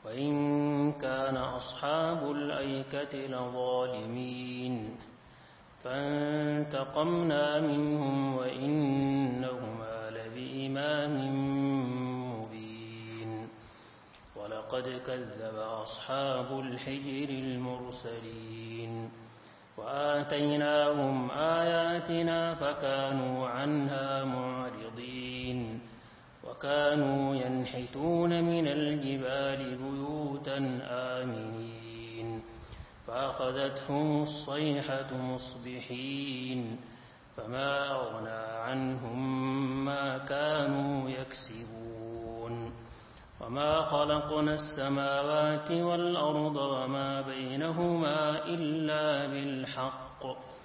وإن كان أصحاب الأيكة لظالمين فانتقمنا منهم وإنهما لبإمام مبين ولقد كذب أصحاب الحجر المرسلين وآتيناهم آياتنا فكانوا عنها معرضين وكانوا ينحتون من الجبال بيوتا آمنين فأخذتهم الصيحة مصبحين فما أغنى عنهم ما كانوا يكسبون وما خلقنا السماوات والأرض وما بينهما إلا بالحق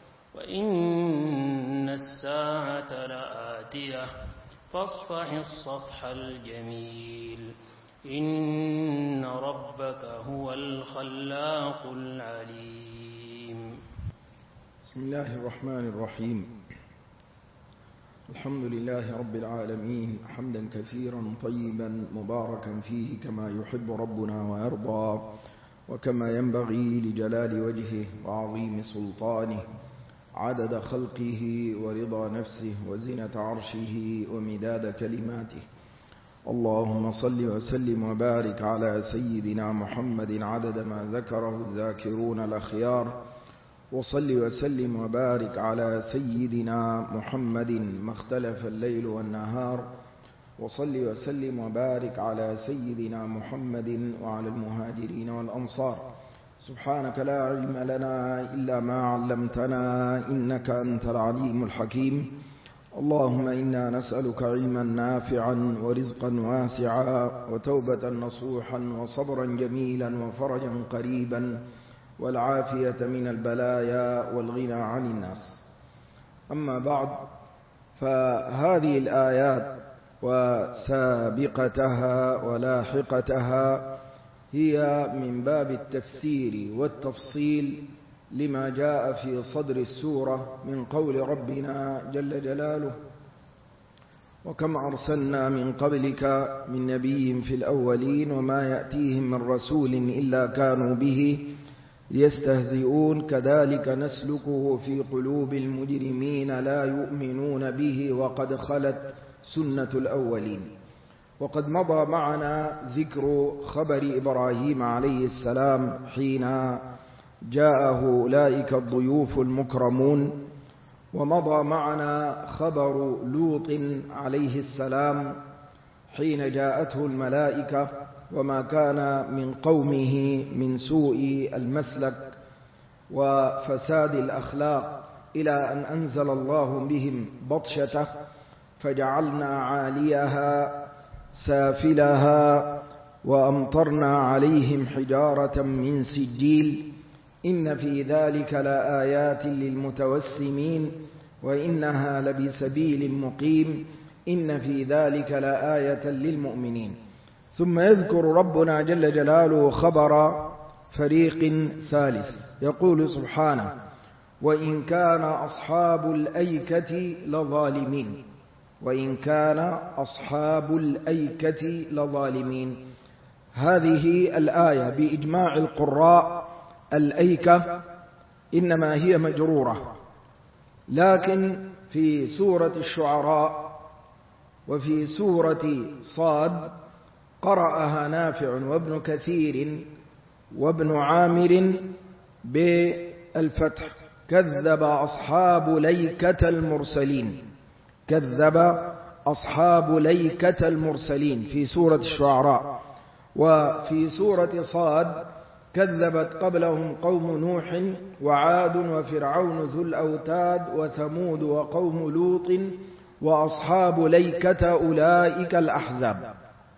وإن الساعة لآتية فاصفح الصفح الجميل إن ربك هو الخلاق العليم. بسم الله الرحمن الرحيم. الحمد لله رب العالمين حمدا كثيرا طيبا مباركا فيه كما يحب ربنا ويرضى وكما ينبغي لجلال وجهه وعظيم سلطانه عدد خلقه ورضا نفسه وزنة عرشه ومداد كلماته. اللهم صل وسلم وبارك على سيدنا محمد عدد ما ذكره الذاكرون الأخيار، وصل وسلم وبارك على سيدنا محمد ما اختلف الليل والنهار، وصل وسلم وبارك على سيدنا محمد وعلى المهاجرين والأنصار. سبحانك لا علم لنا إلا ما علمتنا إنك أنت العليم الحكيم. اللهم إنا نسألك علما نافعا ورزقا واسعا وتوبة نصوحا وصبرا جميلا وفرجا قريبا والعافية من البلايا والغنى عن الناس. أما بعد، فهذه الآيات وسابقتها ولاحقتها هي من باب التفسير والتفصيل لما جاء في صدر السورة من قول ربنا جل جلاله: وكم أرسلنا من قبلك من نبي في الأولين وما يأتيهم من رسول إلا كانوا به يستهزئون كذلك نسلكه في قلوب المجرمين لا يؤمنون به وقد خلت سنة الأولين. وقد مضى معنا ذكر خبر إبراهيم عليه السلام حين جاءه أولئك الضيوف المكرمون، ومضى معنا خبر لوط عليه السلام حين جاءته الملائكة وما كان من قومه من سوء المسلك وفساد الأخلاق، إلى أن أنزل الله بهم بطشته فجعلنا عاليها سافلها وأمطرنا عليهم حجارة من سجيل إن في ذلك لآيات للمتوسمين وإنها لبسبيل مقيم إن في ذلك لآية للمؤمنين. ثم يذكر ربنا جل جلاله خبر فريق ثالث، يقول سبحانه: وإن كان أصحاب الأيكة لظالمين. وإن كان أصحاب الأيكة لظالمين، هذه الآية بإجماع القراء الأيكة إنما هي مجرورة، لكن في سورة الشعراء وفي سورة صاد قرأها نافع وابن كثير وابن عامر بالفتح: كذب أصحاب ليكة المرسلين. كذب أصحاب ليكة المرسلين في سورة الشعراء. وفي سورة صاد كذبت قبلهم قوم نوح وعاد وفرعون ذو الأوتاد وثمود وقوم لوط وأصحاب ليكة أولئك الأحزاب.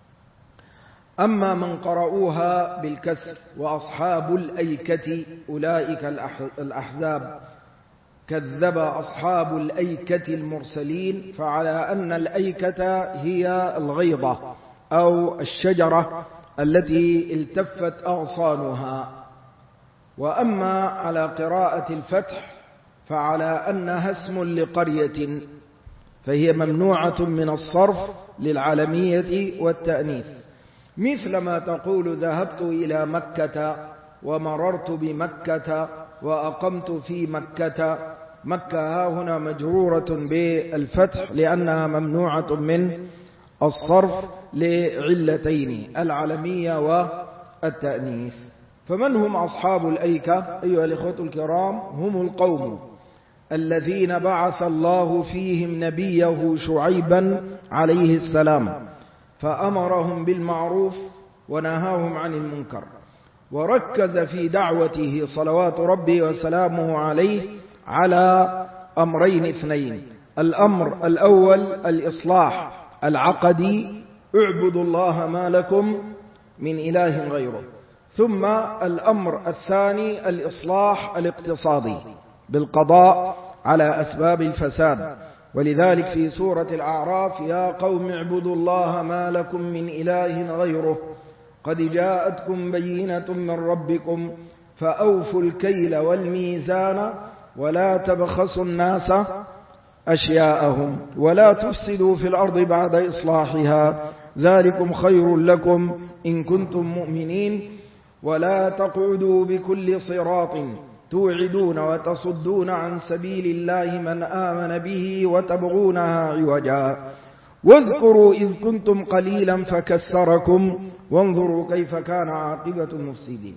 أما من قرأوها بالكسر وأصحاب الأيكة أولئك الأحزاب كذب أصحاب الأيكة المرسلين، فعلى أن الأيكة هي الغيضة أو الشجرة التي التفت أغصانها. وأما على قراءة الفتح فعلى أنها اسم لقرية، فهي ممنوعة من الصرف للعالمية والتأنيث. مثل ما تقول ذهبت إلى مكة ومررت بمكة وأقمت في مكة. مكة ها هنا مجرورة بالفتح لأنها ممنوعة من الصرف لعلتين: العلمية والتأنيث. فمن هم أصحاب الأيكة أيها الإخوة الكرام؟ هم القوم الذين بعث الله فيهم نبيه شعيبا عليه السلام، فأمرهم بالمعروف ونهاهم عن المنكر، وركز في دعوته صلوات ربي وسلامه عليه على أمرين اثنين: الأمر الأول الإصلاح العقدي، اعبدوا الله ما لكم من إله غيره، ثم الأمر الثاني الإصلاح الاقتصادي بالقضاء على أسباب الفساد. ولذلك في سورة الأعراف: يا قوم اعبدوا الله ما لكم من إله غيره قد جاءتكم بينة من ربكم فأوفوا الكيل والميزان ولا تبخسوا الناس أشياءهم ولا تفسدوا في الأرض بعد إصلاحها ذلكم خير لكم إن كنتم مؤمنين ولا تقعدوا بكل صراط توعدون وتصدون عن سبيل الله من آمن به وتبغونها عوجا واذكروا إذ كنتم قليلا فكثركم وانظروا كيف كان عاقبة المفسدين.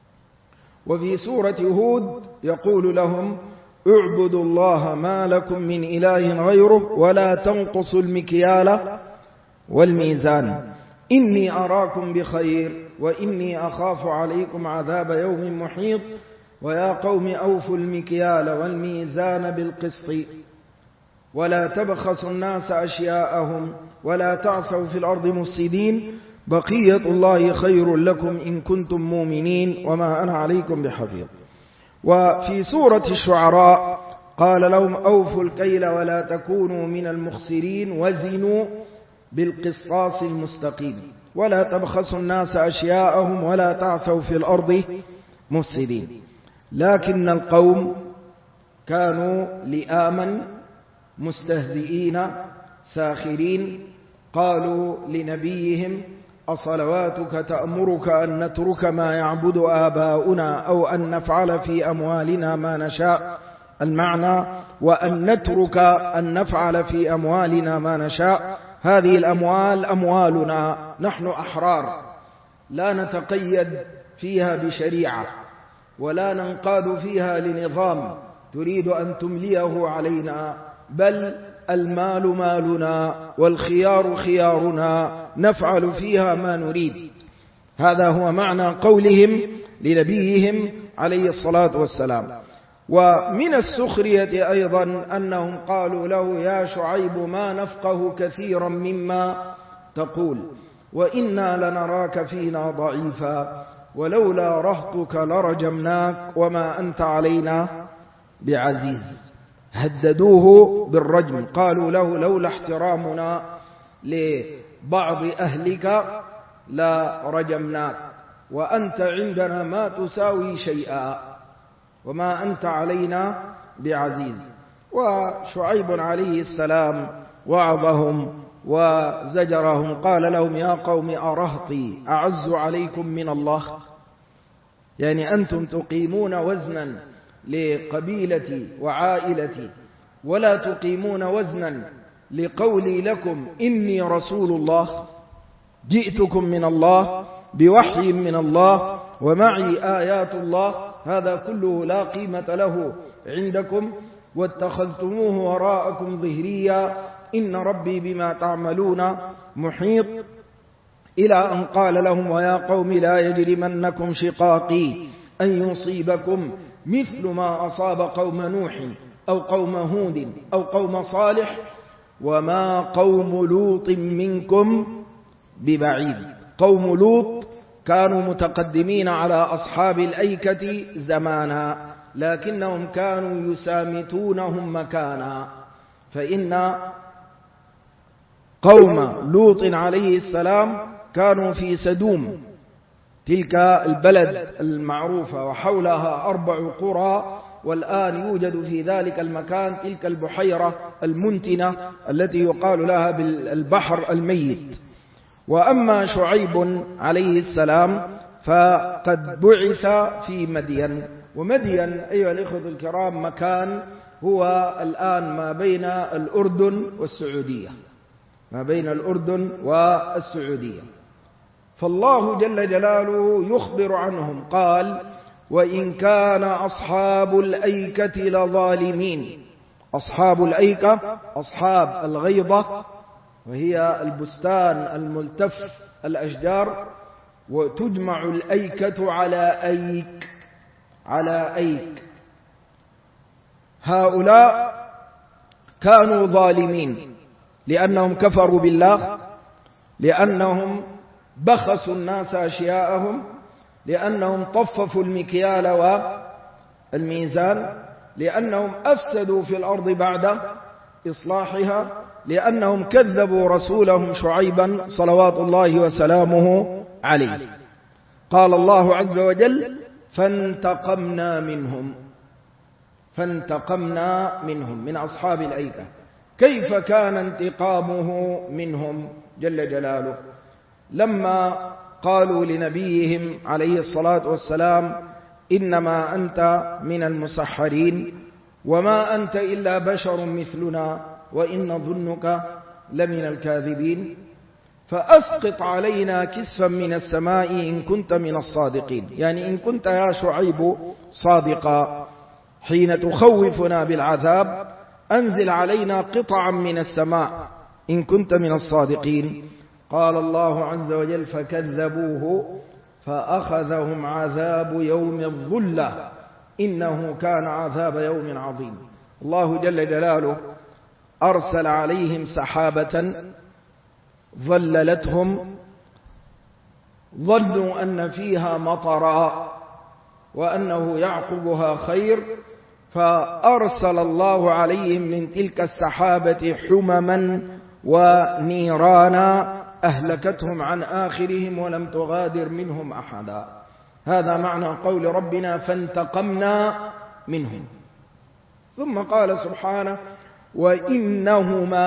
وفي سورة هود يقول لهم: اعبدوا الله ما لكم من إله غيره ولا تنقصوا المكيال والميزان إني أراكم بخير وإني أخاف عليكم عذاب يوم محيط ويا قوم أوفوا المكيال والميزان بالقسط ولا تبخسوا الناس أشياءهم ولا تعثوا في الأرض مفسدين بقية الله خير لكم إن كنتم مؤمنين وما أنا عليكم بحفيظ. وفي سورة الشعراء قال لهم: أوفوا الكيل ولا تكونوا من المخسرين وزنوا بالقسطاس المستقيم ولا تبخسوا الناس أشياءهم ولا تعثوا في الأرض مفسدين. لكن القوم كانوا لئاما مستهزئين ساخرين، قالوا لنبيهم: أصلواتك تأمرك أن نترك ما يعبد آباؤنا أو أن نفعل في أموالنا ما نشاء؟ المعنى: وأن نترك أن نفعل في أموالنا ما نشاء. هذه الأموال أموالنا، نحن أحرار لا نتقيد فيها بشريعة ولا ننقاد فيها لنظام تريد أن تمليه علينا، بل المال مالنا والخيار خيارنا نفعل فيها ما نريد. هذا هو معنى قولهم لنبيهم عليه الصلاة والسلام. ومن السخرية أيضا أنهم قالوا له: يا شعيب ما نفقه كثيرا مما تقول وإنا لنراك فينا ضعيفا ولولا رهطك لرجمناك وما أنت علينا بعزيز. هددوه بالرجم، قالوا له: لولا احترامنا لبعض أهلك لرجمناك وأنت عندنا ما تساوي شيئا وما أنت علينا بعزيز. وشعيب عليه السلام وعظهم وزجرهم، قال لهم: يا قوم أرهطي أعز عليكم من الله؟ يعني أنتم تقيمون وزنا لقبيلتي وعائلتي ولا تقيمون وزنا لقولي لكم إني رسول الله جئتكم من الله بوحي من الله ومعي آيات الله، هذا كله لا قيمة له عندكم واتخذتموه وراءكم ظهريا إن ربي بما تعملون محيط، إلى أن قال لهم: ويا قوم لا يجرمنكم شقاقي أن يصيبكم مثل ما أصاب قوم نوح أو قوم هود أو قوم صالح وما قوم لوط منكم ببعيد. قوم لوط كانوا متقدمين على أصحاب الأيكة زمانا، لكنهم كانوا يسامتونهم مكانا، فإن قوم لوط عليه السلام كانوا في سدوم، تلك البلد المعروفة وحولها 4 قرى، والآن يوجد في ذلك المكان تلك البحيرة المنتنة التي يقال لها بالبحر الميت. وأما شعيب عليه السلام فقد بعث في مدين. ومدين أيها الإخوة الكرام مكان هو الآن ما بين الأردن والسعودية، ما بين الأردن والسعودية. فالله جل جلاله يخبر عنهم قال: وإن كان أصحاب الأيكة لظالمين. أصحاب الأيكة أصحاب الغيضة، وهي البستان الملتف الأشجار، وتجمع الأيكة على أيك. هؤلاء كانوا ظالمين لأنهم كفروا بالله، لأنهم بخسوا الناس أشياءهم، لأنهم طففوا المكيال والميزان، لأنهم أفسدوا في الأرض بعد إصلاحها، لأنهم كذبوا رسولهم شعيبا صلوات الله وسلامه عليه. قال الله عز وجل: فانتقمنا منهم من أصحاب الأيكة. كيف كان انتقامه منهم جل جلاله؟ لما قالوا لنبيهم عليه الصلاة والسلام: إنما أنت من المسحرين وما أنت إلا بشر مثلنا وإن ظنك لمن الكاذبين، فأسقط علينا كسفا من السماء إن كنت من الصادقين. يعني إن كنت يا شعيب صادقا حين تخوفنا بالعذاب، أنزل علينا قطعا من السماء إن كنت من الصادقين. قال الله عز وجل: فكذبوه فأخذهم عذاب يوم الظلة إنه كان عذاب يوم عظيم. الله جل جلاله أرسل عليهم سحابة ظللتهم، ظنوا أن فيها مطرا وأنه يعقبها خير، فأرسل الله عليهم من تلك السحابة حمما ونيرانا أهلكتهم عن آخرهم ولم تغادر منهم أحدا. هذا معنى قول ربنا: فانتقمنا منهم. ثم قال سبحانه: وإنهما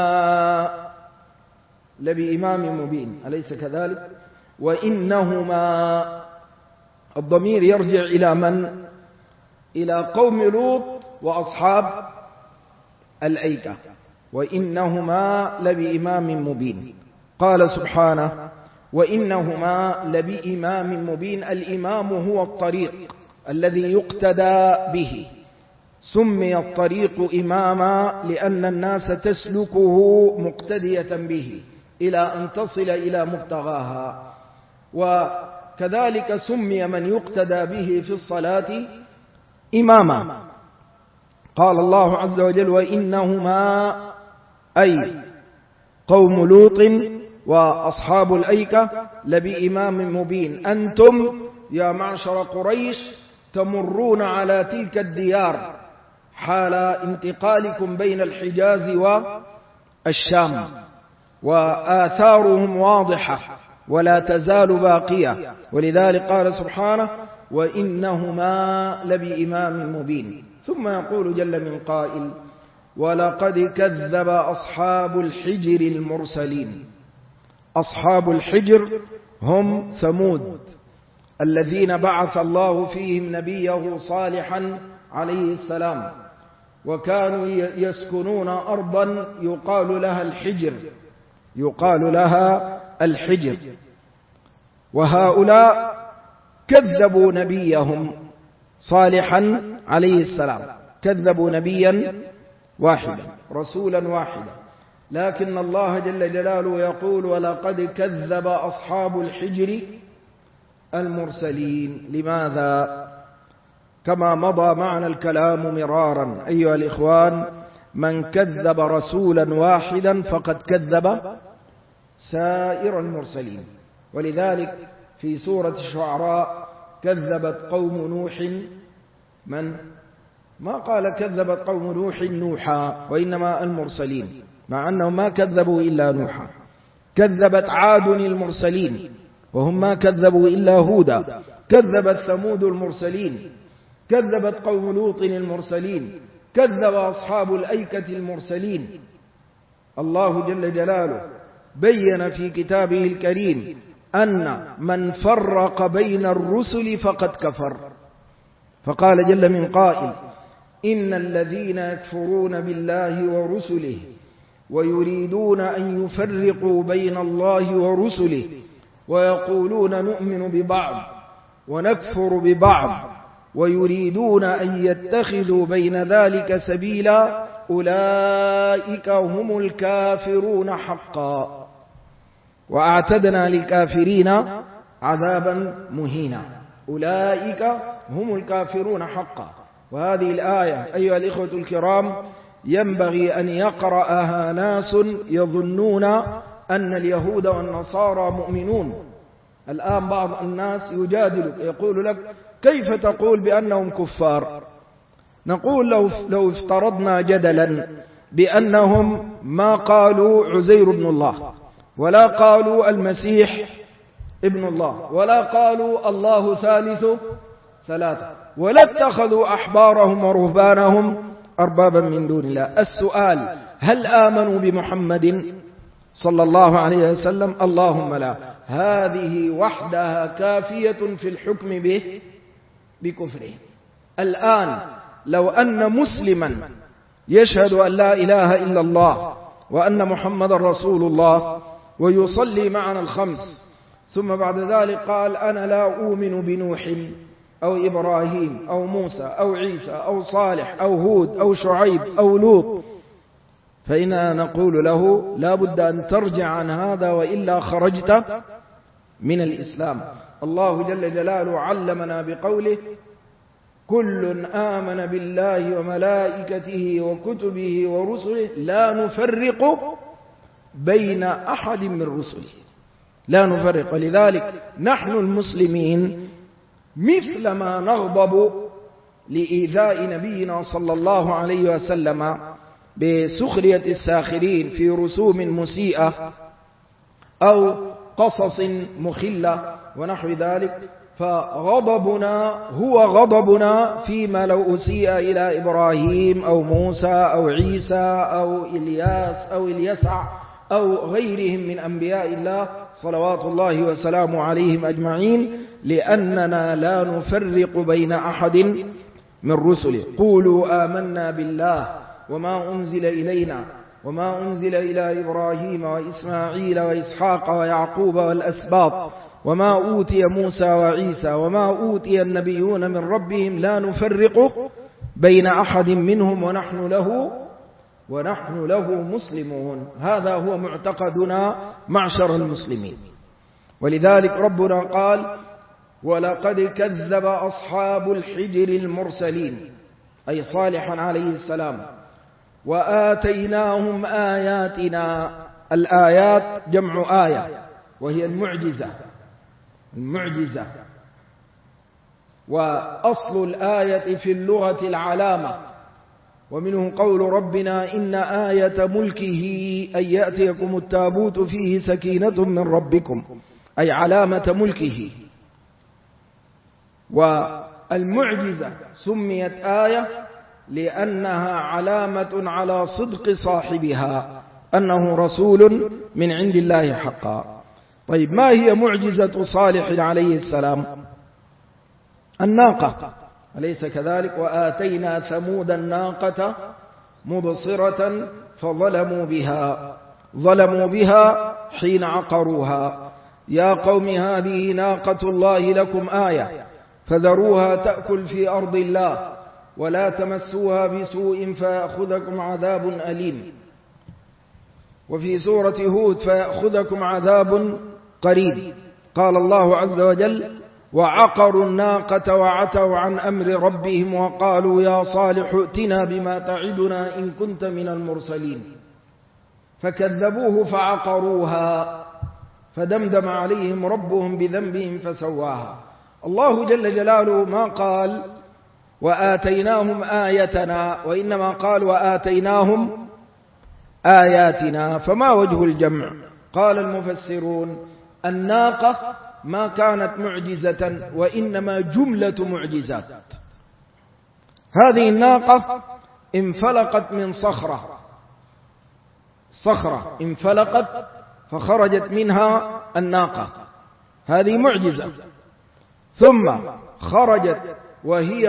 لبإمام مبين. أليس كذلك؟ وإنهما، الضمير يرجع إلى من؟ إلى قوم لوط وأصحاب الأيكة. وإنهما لبإمام مبين. قال سبحانه: وإنهما لبإمام مبين. الإمام هو الطريق الذي يقتدى به. سمي الطريق إماما لأن الناس تسلكه مقتدية به إلى أن تصل إلى مبتغاها. وكذلك سمي من يقتدى به في الصلاة إماما. قال الله عز وجل: وإنهما أي قوم لوط وأصحاب الأيكة لبإمام مبين. أنتم يا معشر قريش تمرون على تلك الديار حال انتقالكم بين الحجاز والشام، وآثارهم واضحة ولا تزال باقية. ولذلك قال سبحانه: وإنهما لبإمام مبين. ثم يقول جل من قائل: ولقد كذب أصحاب الحجر المرسلين. أصحاب الحجر هم ثمود الذين بعث الله فيهم نبيه صالحا عليه السلام، وكانوا يسكنون أرضا يقال لها الحجر. وهؤلاء كذبوا نبيهم صالحا عليه السلام، كذبوا نبيا واحدا رسولا واحدا. لكن الله جل جلاله يقول: ولقد كذب أصحاب الحجر المرسلين. لماذا؟ كما مضى معنا الكلام مرارا أيها الإخوان، من كذب رسولا واحدا فقد كذب سائر المرسلين. ولذلك في سورة الشعراء كذبت قوم نوح، من ما قال كذبت قوم نوح نوحا، وإنما المرسلين، مع أنهم ما كذبوا إلا نوحا. كذبت عاد المرسلين وهم ما كذبوا إلا هودا. كذبت ثمود المرسلين. كذبت قوم لوط المرسلين. كذب أصحاب الأيكة المرسلين. الله جل جلاله بين في كتابه الكريم أن من فرق بين الرسل فقد كفر، فقال جل من قائل: إن الذين يكفرون بالله ورسله ويريدون أن يفرقوا بين الله ورسله ويقولون نؤمن ببعض ونكفر ببعض ويريدون أن يتخذوا بين ذلك سبيلا أولئك هم الكافرون حقا وأعتدنا للكافرين عذابا مهينا. أولئك هم الكافرون حقا. وهذه الآية أيها الإخوة الكرام ينبغي أن يقرأها ناس يظنون أن اليهود والنصارى مؤمنون. الآن بعض الناس يجادلك يقول لك: كيف تقول بأنهم كفار؟ نقول لو افترضنا جدلا بأنهم ما قالوا عزير ابن الله، ولا قالوا المسيح ابن الله، ولا قالوا الله ثالث ثلاثة، ولا اتخذوا أحبارهم ورهبانهم أربابا من دون الله. السؤال: هل آمنوا بمحمد صلى الله عليه وسلم؟ اللهم لا. هذه وحدها كافية في الحكم به بكفره. الآن لو أن مسلما يشهد أن لا إله إلا الله وأن محمد رسول الله ويصلي معنا الخمس، ثم بعد ذلك قال: أنا لا أؤمن بنوح أو إبراهيم أو موسى أو عيسى أو صالح أو هود أو شعيب أو لوط، فإننا نقول له: لا بد أن ترجع عن هذا وإلا خرجت من الإسلام. الله جل جلاله علمنا بقوله: كل آمن بالله وملائكته وكتبه ورسله لا نفرق بين أحد من رسله، لا نفرق. ولذلك نحن المسلمين مثلما نغضب لإيذاء نبينا صلى الله عليه وسلم بسخرية الساخرين في رسوم مسيئة أو قصص مخلة ونحو ذلك، فغضبنا هو غضبنا فيما لو أسيء إلى إبراهيم أو موسى أو عيسى أو إلياس أو اليسع أو غيرهم من أنبياء الله صلوات الله وسلامه عليهم أجمعين، لأننا لا نفرق بين أحد من رسله. قولوا آمنا بالله وما أنزل إلينا وما أنزل إلى إبراهيم وإسماعيل وإسحاق ويعقوب والأسباط وما أوتي موسى وعيسى وما أوتي النبيون من ربهم لا نفرق بين أحد منهم ونحن له مسلمون. هذا هو معتقدنا معشر المسلمين. ولذلك ربنا قال: ولقد كذب أصحاب الحجر المرسلين، أي صالحا عليه السلام، وآتيناهم آياتنا. الآيات جمع آية وهي المعجزة. وأصل الآية في اللغة العلامة، ومنه قول ربنا: إن آية ملكه أن يأتيكم التابوت فيه سكينة من ربكم، أي علامة ملكه. والمعجزة سميت آية لأنها علامة على صدق صاحبها، أنه رسول من عند الله حقا. طيب، ما هي معجزة صالح عليه السلام؟ الناقة، أليس كذلك؟ وآتينا ثمود الناقة مبصرة فظلموا بها حين عقروها. يا قوم هذه ناقة الله لكم آية فذروها تأكل في أرض الله ولا تمسوها بسوء فيأخذكم عذاب أليم. وفي سورة هود: فيأخذكم عذاب قريب. قال الله عز وجل: وعقروا الناقة وعتوا عن أمر ربهم وقالوا يا صالح ائتنا بما تعدنا إن كنت من المرسلين، فكذبوه فعقروها فدمدم عليهم ربهم بذنبهم فسواها. الله جل جلاله ما قال وآتيناهم آيتنا، وإنما قال وآتيناهم آياتنا. فما وجه الجمع؟ قال المفسرون: الناقة ما كانت معجزة وإنما جملة معجزات. هذه الناقة انفلقت من صخرة انفلقت فخرجت منها الناقة، هذه معجزة. ثم خرجت وهي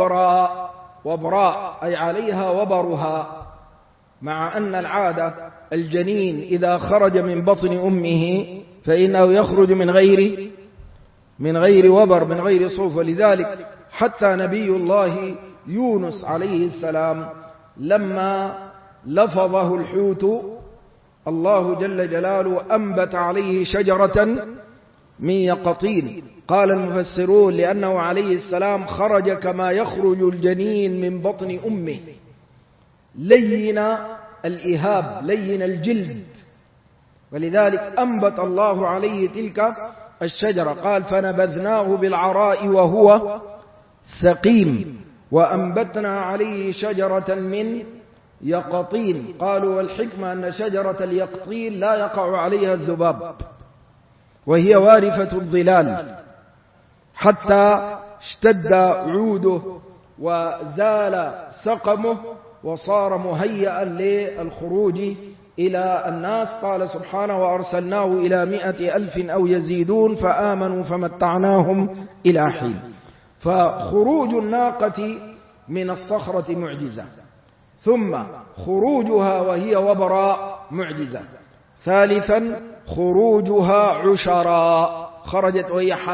وبراء أي عليها وبرها، مع أن العادة الجنين إذا خرج من بطن أمه فإنه يخرج من غير وبر، من غير صوف. ولذلك حتى نبي الله يونس عليه السلام لما لفظه الحوت الله جل جلاله أنبت عليه شجرة من يقطين. قال المفسرون لأنه عليه السلام خرج كما يخرج الجنين من بطن أمه، لين الإهاب، لين الجلد، ولذلك أنبت الله عليه تلك الشجرة. قال فنبذناه بالعراء وهو سقيم وأنبتنا عليه شجرة من يقطين. قالوا والحكمة أن شجرة اليقطين لا يقع عليها الذباب، وهي وارفة الظلال، حتى اشتد عوده وزال سقمه وصار مهيئا للخروج إلى الناس. قال سبحانه وأرسلناه إلى 100,000 أو يزيدون فآمنوا فمتعناهم إلى حين. فخروج الناقة من الصخرة معجزة، ثم خروجها وهي وبراء معجزة. ثالثا خروجها عشراء، خرجت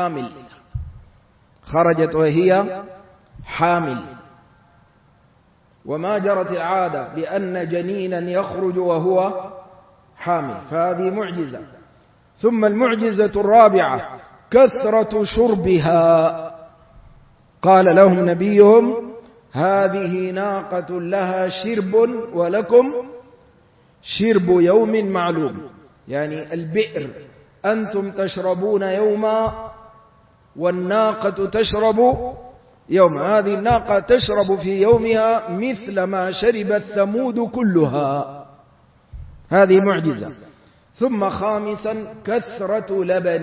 وهي حامل، وما جرت العادة بأن جنينا يخرج وهو حامل، فهذه معجزة. ثم المعجزة الرابعة كثرة شربها. قال لهم نبيهم هذه ناقة لها شرب ولكم شرب يوم معلوم، يعني البئر أنتم تشربون يوما والناقة تشرب يوما. هذه الناقة تشرب في يومها مثل ما شربت ثمود كلها، هذه معجزة. ثم خامسا كثرة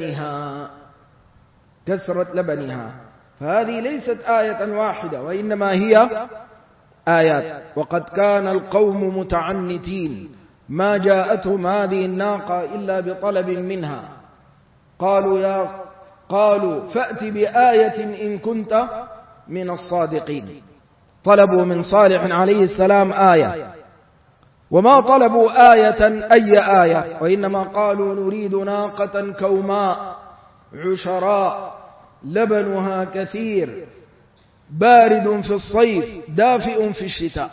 لبنها، فهذه ليست آية واحدة وإنما هي آيات. وقد كان القوم متعنتين ما جاءتهم هذه الناقة إلا بطلب منها، قالوا فأت بآية إن كنت من الصادقين. طلبوا من صالح عليه السلام آية، وما طلبوا أي آية، وإنما قالوا نريد ناقة كوماء عشراء لبنها كثير بارد في الصيف دافئ في الشتاء،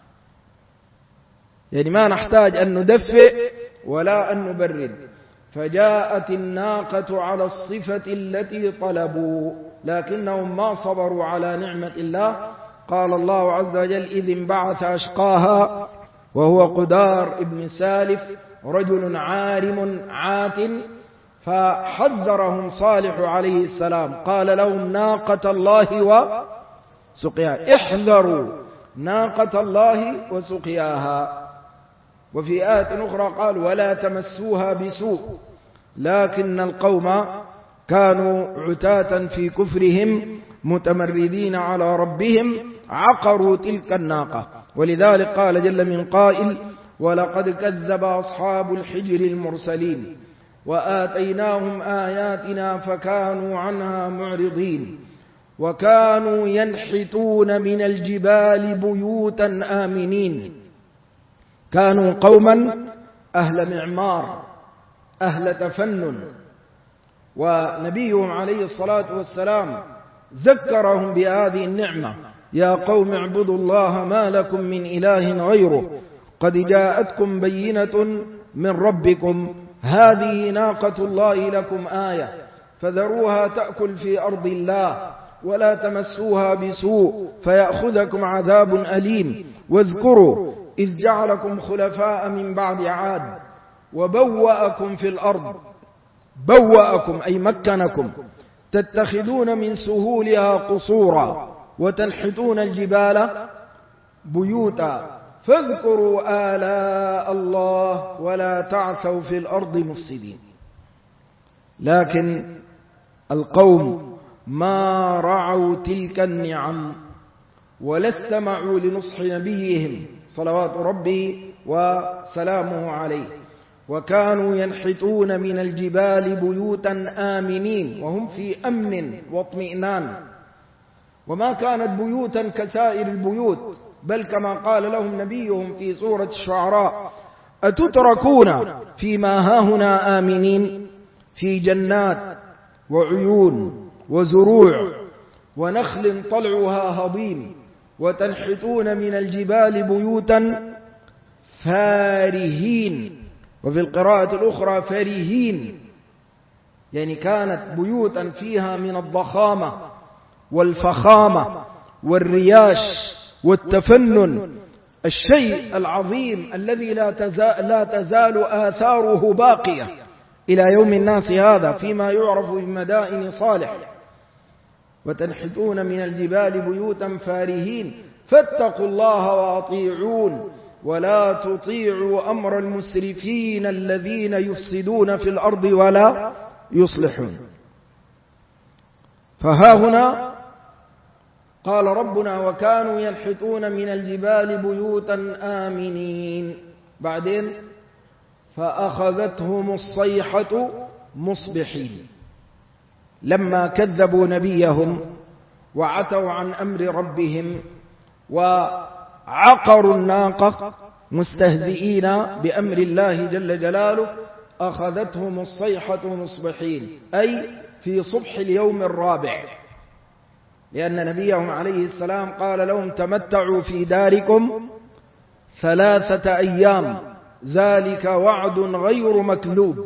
يعني ما نحتاج أن ندفئ ولا أن نبرد. فجاءت الناقة على الصفة التي طلبوا، لكنهم ما صبروا على نعمة الله. قال الله عز وجل إذ انبعث أشقاها وهو قدار ابن سالف رجل عارم عات، فحذرهم صالح عليه السلام، قال لهم ناقة الله وسقياها، احذروا ناقة الله وسقياها. وفي آية أخرى قال ولا تمسوها بسوء، لكن القوم كانوا عتاة في كفرهم متمردين على ربهم عقروا تلك الناقة. ولذلك قال جل من قائل ولقد كذب أصحاب الحجر المرسلين وآتيناهم آياتنا فكانوا عنها معرضين وكانوا ينحتون من الجبال بيوتا آمنين. كانوا قوما أهل معمار أهل تفنن، ونبيهم عليه الصلاة والسلام ذكرهم بهذه النعمة يا قوم اعبدوا الله ما لكم من إله غيره قد جاءتكم بينة من ربكم هذه ناقة الله لكم آية فذروها تأكل في أرض الله ولا تمسوها بسوء فيأخذكم عذاب أليم واذكروا إذ جعلكم خلفاء من بعد عاد وبوأكم في الأرض، بوأكم أي مكنكم، تتخذون من سهولها قصورا وتنحتون الجبال بيوتا فاذكروا آلاء الله ولا تعثوا في الأرض مفسدين. لكن القوم ما رعوا تلك النعم ولا استمعوا لنصح نبيهم صلوات ربه وسلامه عليه، وكانوا ينحتون من الجبال بيوتا آمنين وهم في أمن واطمئنان، وما كانت بيوتا كسائر البيوت، بل كما قال لهم نبيهم في سورة الشعراء: أتتركون فيما هاهنا آمنين في جنات وعيون وزروع ونخل طلعها هضيم وتنحتون من الجبال بيوتا فارهين، وفي القراءة الأخرى فرهين، يعني كانت بيوتا فيها من الضخامة والفخامة والرياش والتفنن، الشيء العظيم الذي لا تزال آثاره باقية إلى يوم الناس هذا فيما يعرف بمدائن صالح. وتنحتون من الجبال بيوتا فارهين فاتقوا الله وأطيعون ولا تطيعوا أمر المسرفين الذين يفسدون في الأرض ولا يصلحون. فها هنا قال ربنا: وكانوا ينحتون من الجبال بيوتا آمنين. بعدين: فأخذتهم الصيحة مصبحين، لما كذبوا نبيهم وعتوا عن أمر ربهم وعقروا الناقة مستهزئين بأمر الله جل جلاله، أخذتهم الصيحة مصبحين، أي في صبح اليوم الرابع، لأن نبيهم عليه السلام قال لهم: تمتعوا في داركم 3 أيام، ذلك وعد غير مكذوب.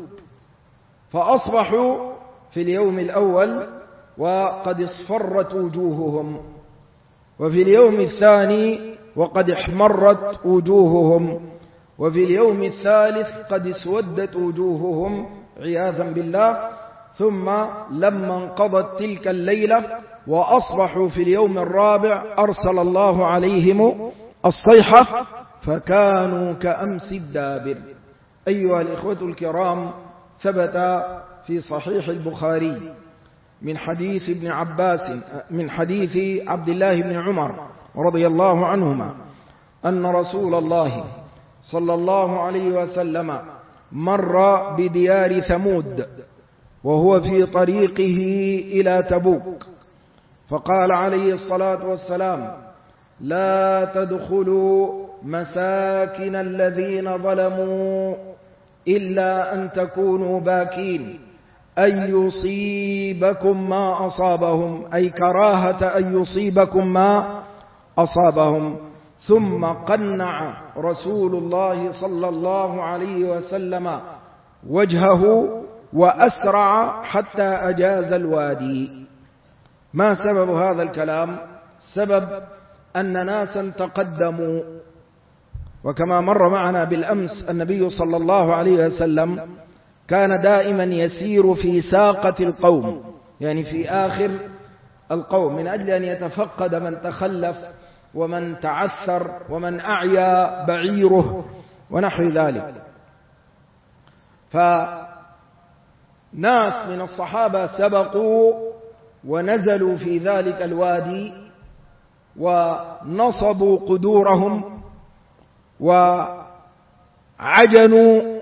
فأصبحوا في اليوم الأول وقد اصفرت وجوههم، وفي اليوم الثاني وقد احمرت وجوههم، وفي اليوم الثالث قد اسودت وجوههم عياذا بالله. ثم لما انقضت تلك الليلة وأصبحوا في اليوم الرابع أرسل الله عليهم الصيحة فكانوا كأمس الدابر. أيها الإخوة الكرام، ثبت في صحيح البخاري من حديث ابن عباس من حديث عبد الله بن عمر رضي الله عنهما أن رسول الله صلى الله عليه وسلم مر بديار ثمود وهو في طريقه إلى تبوك، فقال عليه الصلاة والسلام: لا تدخلوا مساكن الذين ظلموا إلا أن تكونوا باكين، أن يصيبكم ما أصابهم، أي كراهة أن يصيبكم ما أصابهم. ثم قنع رسول الله صلى الله عليه وسلم وجهه وأسرع حتى أجاز الوادي. ما سبب هذا الكلام؟ سبب أن ناسا تقدموا، وكما مر معنا بالأمس النبي صلى الله عليه وسلم كان دائما يسير في ساقة القوم، يعني في آخر القوم، من أجل أن يتفقد من تخلف ومن تعثر ومن أعيا بعيره ونحو ذلك. فناس من الصحابة سبقوا ونزلوا في ذلك الوادي ونصبوا قدورهم وعجنوا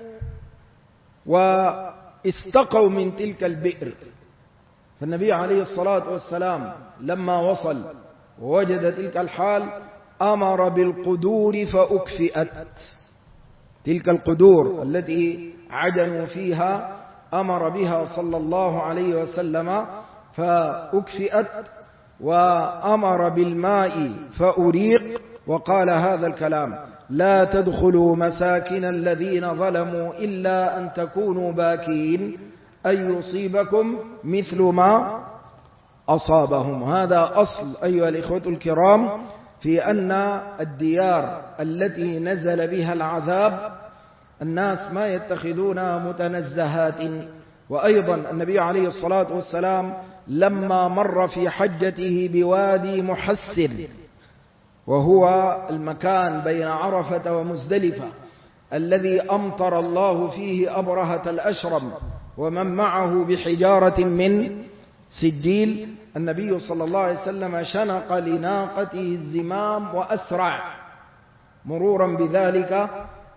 واستقوا من تلك البئر. فالنبي عليه الصلاة والسلام لما وصل ووجد تلك الحال أمر بالقدور فأكفئت. تلك القدور التي عجنوا فيها أمر بها صلى الله عليه وسلم فأكفئت، وأمر بالماء فأريق، وقال هذا الكلام: لا تدخلوا مساكن الذين ظلموا إلا أن تكونوا باكين، أن يصيبكم مثل ما أصابهم. هذا أصل أيها الإخوة الكرام في أن الديار التي نزل بها العذاب الناس ما يتخذونها متنزهات. وأيضا النبي عليه الصلاة والسلام لما مر في حجته بوادي محسر، وهو المكان بين عرفة ومزدلفة الذي أمطر الله فيه أبرهة الأشرم ومن معه بحجارة من سجيل، النبي صلى الله عليه وسلم شنق لناقته الزمام وأسرع مرورا بذلك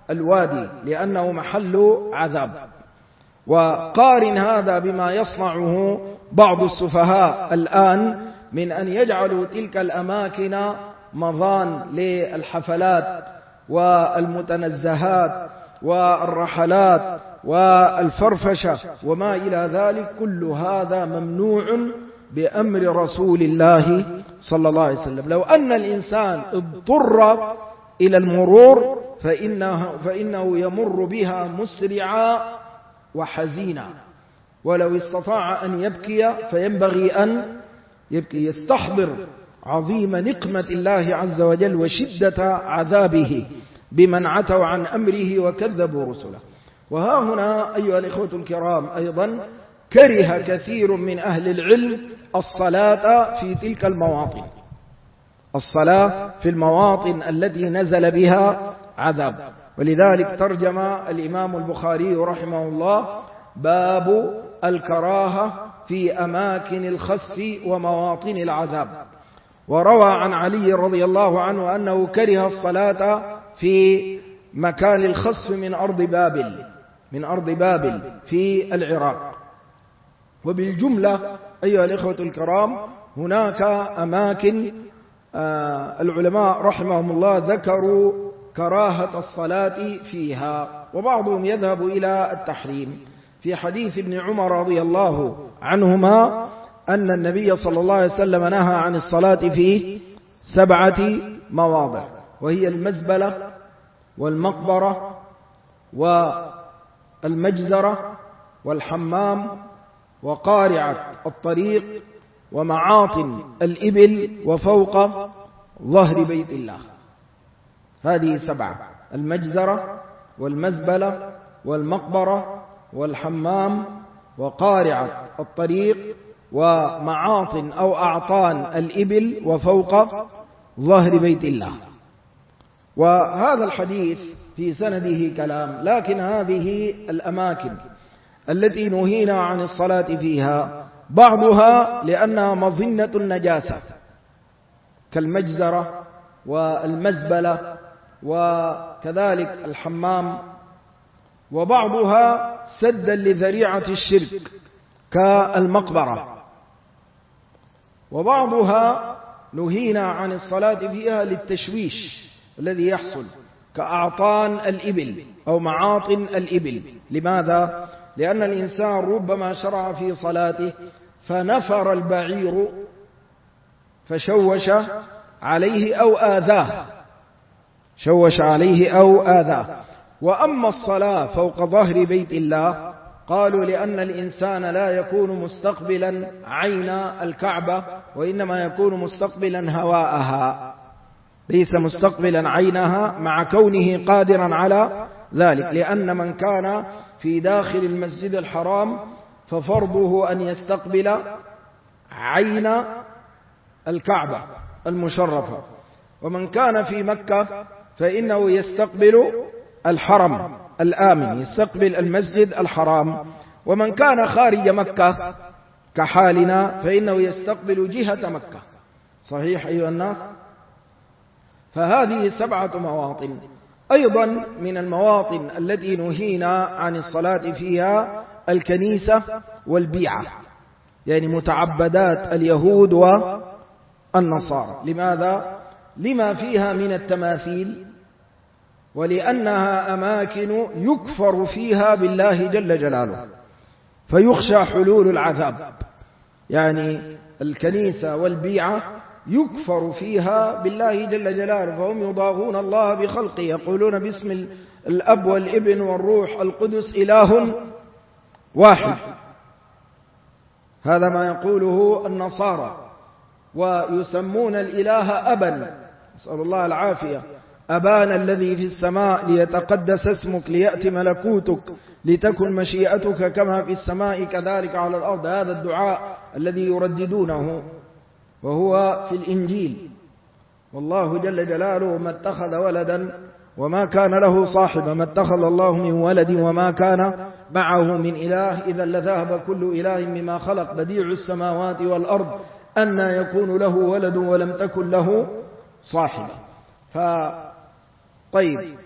الوادي لأنه محل عذاب. وقارن هذا بما يصنعه بعض السفهاء الآن من أن يجعلوا تلك الأماكن مضان للحفلات والمتنزهات والرحلات والفرفشة وما إلى ذلك. كل هذا ممنوع بأمر رسول الله صلى الله عليه وسلم. لو أن الإنسان اضطر إلى المرور فإنه يمر بها مسرعا وحزينا، ولو استطاع أن يبكي فينبغي أن يبكي، يستحضر عظيم نقمة الله عز وجل وشدة عذابه بمن عتوا عن أمره وكذبوا رسله. وها هنا أيها الإخوة الكرام أيضا كره كثير من أهل العلم الصلاة في تلك المواطن، الصلاة في المواطن التي نزل بها عذاب. ولذلك ترجم الإمام البخاري رحمه الله باب الكراهة في أماكن الخسف ومواطن العذاب. وروى عن علي رضي الله عنه أنه كره الصلاة في مكان الخسف من أرض بابل في العراق. وبالجملة أيها الإخوة الكرام هناك أماكن العلماء رحمهم الله ذكروا كراهة الصلاة فيها، وبعضهم يذهب إلى التحريم. في حديث ابن عمر رضي الله عنهما أن النبي صلى الله عليه وسلم نهى عن الصلاة في 7 مواضع، وهي المزبلة والمقبرة والمجزرة والحمام وقارعة الطريق ومعاطن الإبل وفوق ظهر بيت الله. هذه 7: المجزرة والمزبلة والمقبرة والحمام وقارعة الطريق ومعاطن أو أعطان الإبل وفوق ظهر بيت الله. وهذا الحديث في سنده كلام، لكن هذه الأماكن التي نهينا عن الصلاة فيها بعضها لأنها مظنة النجاسة كالمجزرة والمزبلة وكذلك الحمام، وبعضها سدا لذريعة الشرك كالمقبرة، وبعضها نهينا عن الصلاة فيها للتشويش الذي يحصل كأعطان الإبل أو معاطن الإبل. لماذا؟ لأن الإنسان ربما شرع في صلاته فنفر البعير فشوش عليه أو آذاه. وأما الصلاة فوق ظهر بيت الله قالوا لأن الإنسان لا يكون مستقبلا عين الكعبة، وإنما يكون مستقبلا هواءها، ليس مستقبلا عينها، مع كونه قادرا على ذلك. لأن من كان في داخل المسجد الحرام ففرضه أن يستقبل عين الكعبة المشرفة، ومن كان في مكة فإنه يستقبل الحرم الآمن، يستقبل المسجد الحرام. ومن كان خارج مكة كحالنا فإنه يستقبل جهة مكة. صحيح أيها الناس؟ فهذه 7 مواطن. أيضا من المواطن التي نهينا عن الصلاة فيها الكنيسة والبيعة، يعني متعبدات اليهود والنصارى. لماذا؟ لما فيها من التماثيل، ولأنها أماكن يكفر فيها بالله جل جلاله فيخشى حلول العذاب. يعني الكنيسة والبيعة يكفر فيها بالله جل جلاله، فهم يضاهون الله بخلقه، يقولون باسم الأب والابن والروح القدس إله واحد. هذا ما يقوله النصارى، ويسمون الإله أبا، نسأل الله العافية. أبانا الذي في السماء ليتقدس اسمك ليأتي ملكوتك لتكن مشيئتك كما في السماء كذلك على الأرض. هذا الدعاء الذي يرددونه وهو في الإنجيل. والله جل جلاله ما اتخذ ولدا وما كان له صاحبا، ما اتخذ الله من ولد وما كان معه من إله، إذا لذهب كل إله بما خلق، بديع السماوات والأرض أنى يكون له ولد ولم تكن له صاحبة. طيب،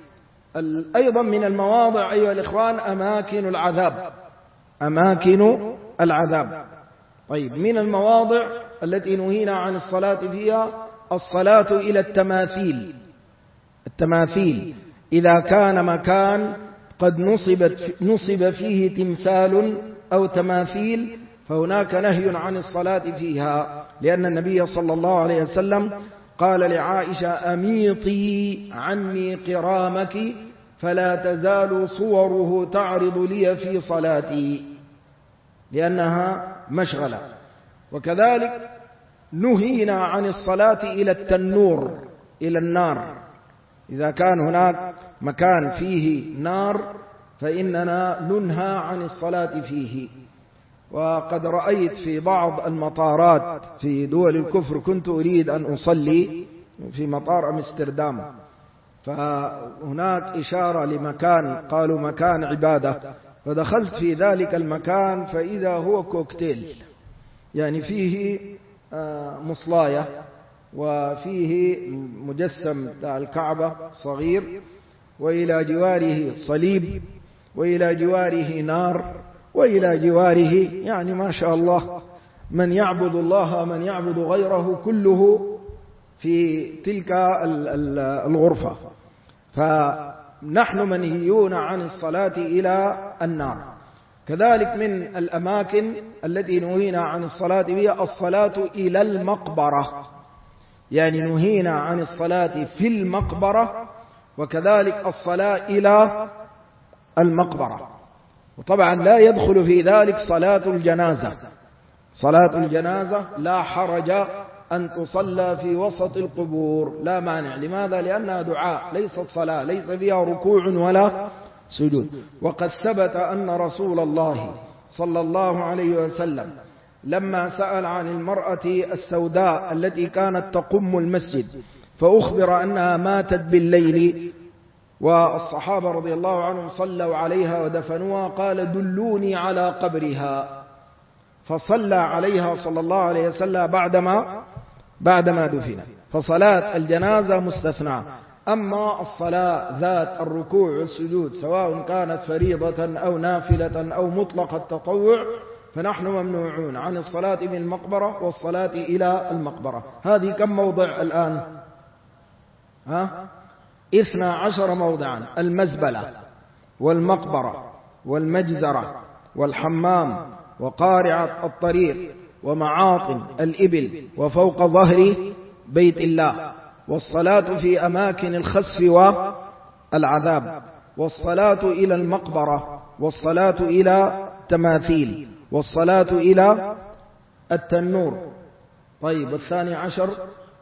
أيضا من المواضع أيها الإخوان أماكن العذاب، أماكن العذاب. طيب، من المواضع التي نهينا عن الصلاة فيها الصلاة إلى التماثيل. التماثيل إذا كان مكان قد نصب فيه تمثال أو تماثيل فهناك نهي عن الصلاة فيها، لأن النبي صلى الله عليه وسلم قال لعائشة: أميطي عني قرامك فلا تزال صوره تعرض لي في صلاتي، لأنها مشغلة. وكذلك نهينا عن الصلاة إلى التنور، إلى النار. إذا كان هناك مكان فيه نار فإننا ننهى عن الصلاة فيه. وقد رأيت في بعض المطارات في دول الكفر، كنت أريد أن أصلي في مطار أمستردام، فهناك إشارة لمكان قالوا مكان عبادة، فدخلت في ذلك المكان فإذا هو كوكتيل، يعني فيه مصلاية وفيه مجسم بتاع الكعبة صغير، وإلى جواره صليب، وإلى جواره نار، وإلى جواره يعني ما شاء الله من يعبد الله ومن يعبد غيره كله في تلك الغرفة. فنحن منهيون عن الصلاة إلى النار. كذلك من الأماكن التي نهينا عن الصلاة بها الصلاة إلى المقبرة، يعني نهينا عن الصلاة في المقبرة، وكذلك الصلاة إلى المقبرة. وطبعا لا يدخل في ذلك صلاة الجنازة. صلاة الجنازة لا حرج أن تصلى في وسط القبور، لا مانع. لماذا؟ لأنها دعاء ليست صلاة، ليس فيها ركوع ولا سجود. وقد ثبت أن رسول الله صلى الله عليه وسلم لما سأل عن المرأة السوداء التي كانت تقم المسجد فأخبر أنها ماتت بالليل، والصحابة رضي الله عنهم صلوا عليها ودفنوها، قال: دلوني على قبرها، فصلى عليها صلى الله عليه وسلم بعدما دفنت. فصلاة الجنازة مستثنى. أما الصلاة ذات الركوع والسجود سواء كانت فريضة أو نافلة أو مطلق التطوع فنحن ممنوعون عن الصلاة من المقبرة والصلاة إلى المقبرة. هذه كم موضع الآن؟ 12 موضعا: المزبلة والمقبرة والمجزرة والحمام وقارعة الطريق ومعاطن الإبل وفوق ظهر بيت الله، والصلاة في أماكن الخسف والعذاب، والصلاة إلى المقبرة، والصلاة إلى تماثيل، والصلاة إلى التنور. طيب، 12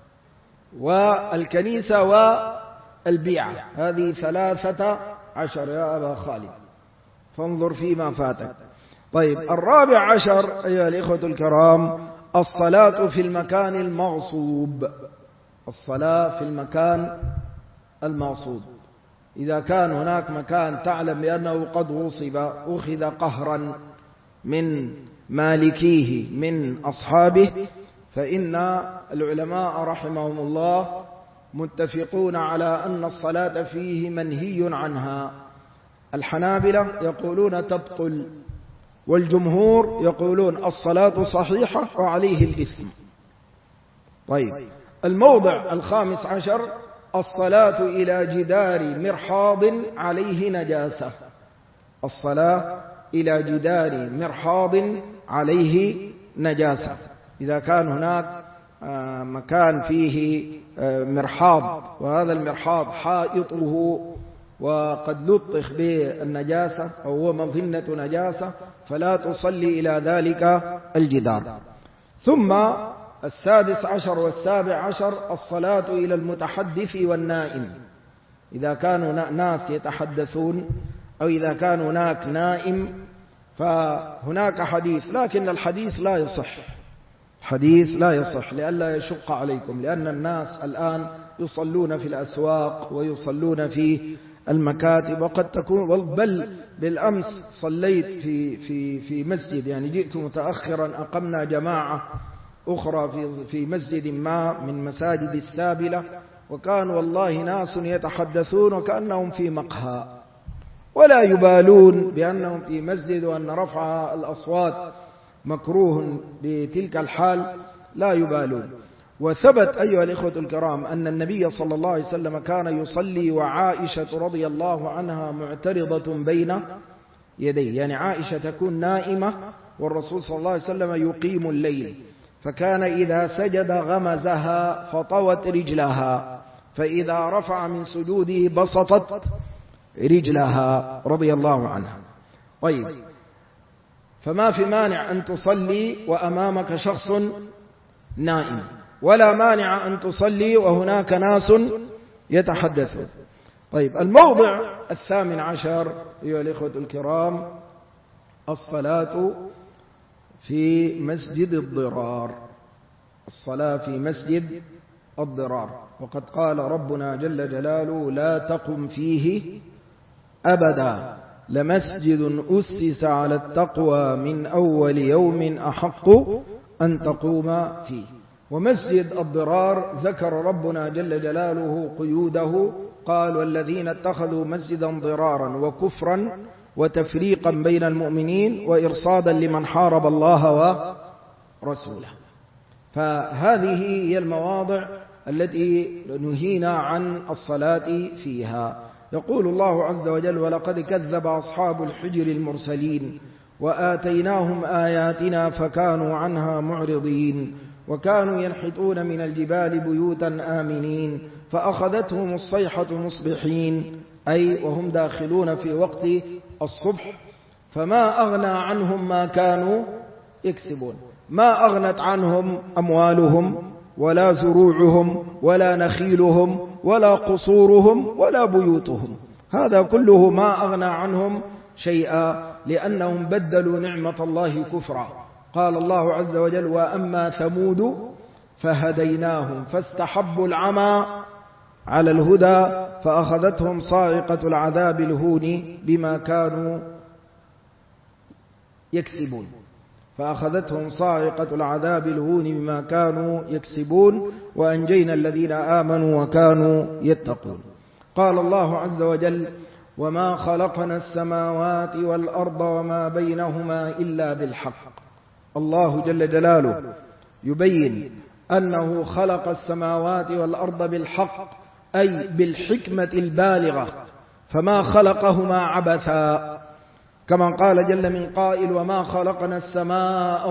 والكنيسة والبيعة، هذه 13 يا أبا خالد، فانظر فيما فاتك. طيب، 14 أيها الإخوة الكرام الصلاة في المكان المغصوب. الصلاة في المكان المغصوب، إذا كان هناك مكان تعلم بأنه قد غصب، أخذ قهرا من مالكيه من أصحابه، فإن العلماء رحمهم الله متفقون على أن الصلاة فيه منهي عنها. الحنابلة يقولون تبطل، والجمهور يقولون الصلاة صحيحة وعليه الإثم. طيب، الموضع 15 الصلاة إلى جدار مرحاض عليه نجاسة. الصلاة إلى جدار مرحاض عليه نجاسة، إذا كان هناك مكان فيه مرحاض وهذا المرحاض حائطه وقد لطخ بالنجاسة أو هو مظنة نجاسة فلا تصلي إلى ذلك الجدار. ثم 16 و17 الصلاة إلى المتحدث والنائم، إذا كانوا ناس يتحدثون أو إذا كان هناك نائم فهناك حديث، لكن الحديث لا يصح، حديث لا يصح لئلا يشق عليكم، لأن الناس الآن يصلون في الأسواق ويصلون في المكاتب، وقد تكون بل بالأمس صليت في مسجد، يعني جئت متأخرا، أقمنا جماعة أخرى في مسجد ما من مساجد السابلة، وكان والله ناس يتحدثون وكأنهم في مقهى ولا يبالون بأنهم في مسجد وأن رفع الأصوات مكروه بتلك الحال، لا يبالون. وثبت أيها الإخوة الكرام أن النبي صلى الله عليه وسلم كان يصلي وعائشة رضي الله عنها معترضة بين يديه، يعني عائشة تكون نائمة والرسول صلى الله عليه وسلم يقيم الليل، فكان إذا سجد غمزها فطوت رجلها، فإذا رفع من سجوده بسطت رجلها رضي الله عنها. طيب، فما في مانع أن تصلي وأمامك شخص نائم، ولا مانع أن تصلي وهناك ناس يتحدثون. طيب، الموضع 18 أيها الإخوة الكرام الصلاة في مسجد الضرار. الصلاة في مسجد الضرار، وقد قال ربنا جل جلاله: لا تقم فيه أبدا لمسجد أسس على التقوى من أول يوم أحق أن تقوم فيه. ومسجد الضرار ذكر ربنا جل جلاله قيوده، قال: والذين اتخذوا مسجدا ضرارا وكفرا وتفريقا بين المؤمنين وإرصادا لمن حارب الله ورسوله. فهذه هي المواضع التي نهينا عن الصلاة فيها. يقول الله عز وجل: ولقد كذب أصحاب الحجر المرسلين وآتيناهم آياتنا فكانوا عنها معرضين وكانوا ينحتون من الجبال بيوتا آمنين فأخذتهم الصيحة مصبحين، أي وهم داخلون في وقت الصبح، فما أغنى عنهم ما كانوا يكسبون. ما أغنت عنهم أموالهم ولا زروعهم ولا نخيلهم ولا قصورهم ولا بيوتهم، هذا كله ما أغنى عنهم شيئا، لأنهم بدلوا نعمة الله كفرا. قال الله عز وجل: وأما ثمود فهديناهم فاستحبوا العمى على الهدى فأخذتهم صاعقة العذاب الهون بما كانوا يكسبون. فأخذتهم صاعقة العذاب الهون بما كانوا يكسبون وأنجينا الذين آمنوا وكانوا يتقون. قال الله عز وجل: وما خلقنا السماوات والأرض وما بينهما إلا بالحق. الله جل جلاله يبين أنه خلق السماوات والأرض بالحق، أي بالحكمة البالغة، فما خلقهما عبثا، كما قال جل من قائل: وما خلقنا السماء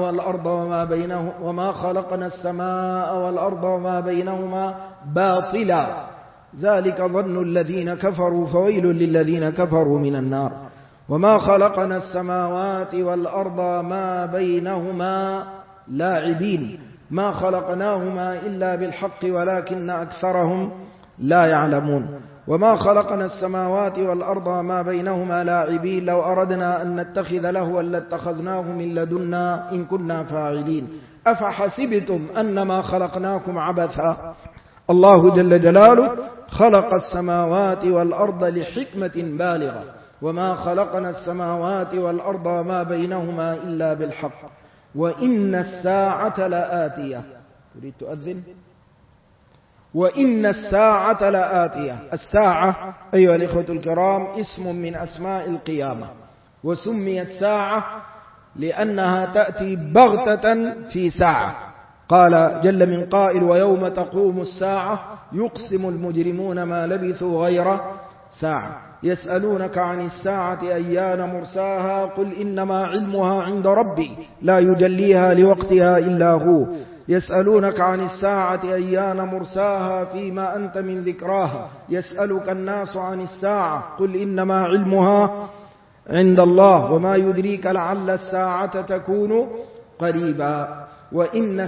والأرض وما بينهما باطلا ذلك ظن الذين كفروا فويل للذين كفروا من النار. وما خلقنا السماوات والأرض ما بينهما لاعبين، ما خلقناهما إلا بالحق ولكن أكثرهم لا يعلمون. وما خلقنا السماوات والأرض ما بينهما لاعبين لو أردنا أن نتخذ لهوا لاتخذناه من لدنا إن كنا فاعلين أفحسبتم أنما خلقناكم عبثا. الله جل جلاله خلق السماوات والأرض لحكمة بالغة، وما خلقنا السماوات والأرض ما بينهما إلا بالحق وإن الساعة لآتية. تريد تؤذن؟ وإن الساعة لآتية. الساعة أيها الإخوة الكرام اسم من أسماء القيامة، وسميت ساعة لأنها تأتي بغتة في ساعة. قال جل من قائل: ويوم تقوم الساعة يقسم المجرمون ما لبثوا غير ساعة. يسألونك عن الساعة أيان مرساها قل إنما علمها عند ربي لا يجليها لوقتها إلا هو. يسألونك عن الساعة أيان مرساها فيما أنت من ذكراها. يسألك الناس عن الساعة قل إنما علمها عند الله وما يدريك لعل الساعة تكون قريبا. وإن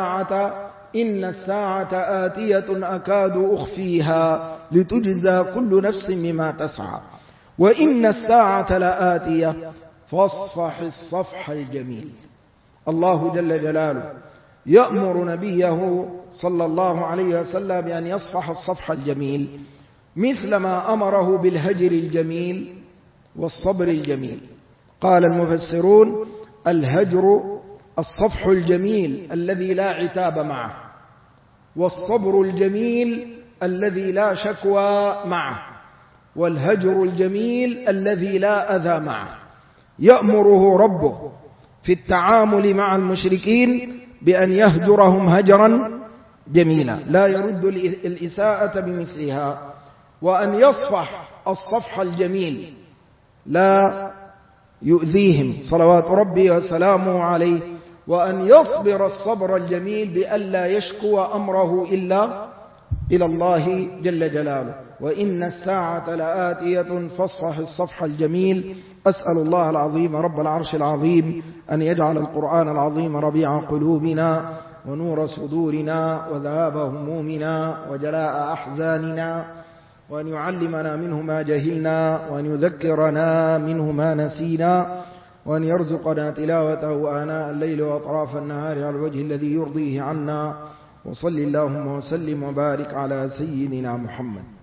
الساعة آتية أكاد أخفيها لتجزى كل نفس بما تسعى. وإن الساعة لآتية فاصفح الصفح الجميل. الله جل جلاله يأمر نبيه صلى الله عليه وسلم بأن يصفح الصفح الجميل، مثل ما أمره بالهجر الجميل والصبر الجميل. قال المفسرون: الهجر الصفح الجميل الذي لا عتاب معه، والصبر الجميل الذي لا شكوى معه، والهجر الجميل الذي لا أذى معه. يأمره ربه في التعامل مع المشركين بأن يهجرهم هجرا جميلا لا يرد الإساءة بمثلها، وأن يصفح الصفح الجميل لا يؤذيهم صلوات ربي وسلامه عليه، وأن يصبر الصبر الجميل بألا يشكو أمره إلا إلى الله جل جلاله. وإن الساعة لآتية فاصفح الصفح الجميل. أسأل الله العظيم رب العرش العظيم أن يجعل القرآن العظيم ربيع قلوبنا ونور صدورنا وذهاب همومنا وجلاء أحزاننا، وأن يعلمنا منه ما جهلنا، وأن يذكرنا منه ما نسينا، وأن يرزقنا تلاوته آناء الليل وأطراف النهار على الوجه الذي يرضيه عنا. وصل اللهم وسلم وبارك على سيدنا محمد.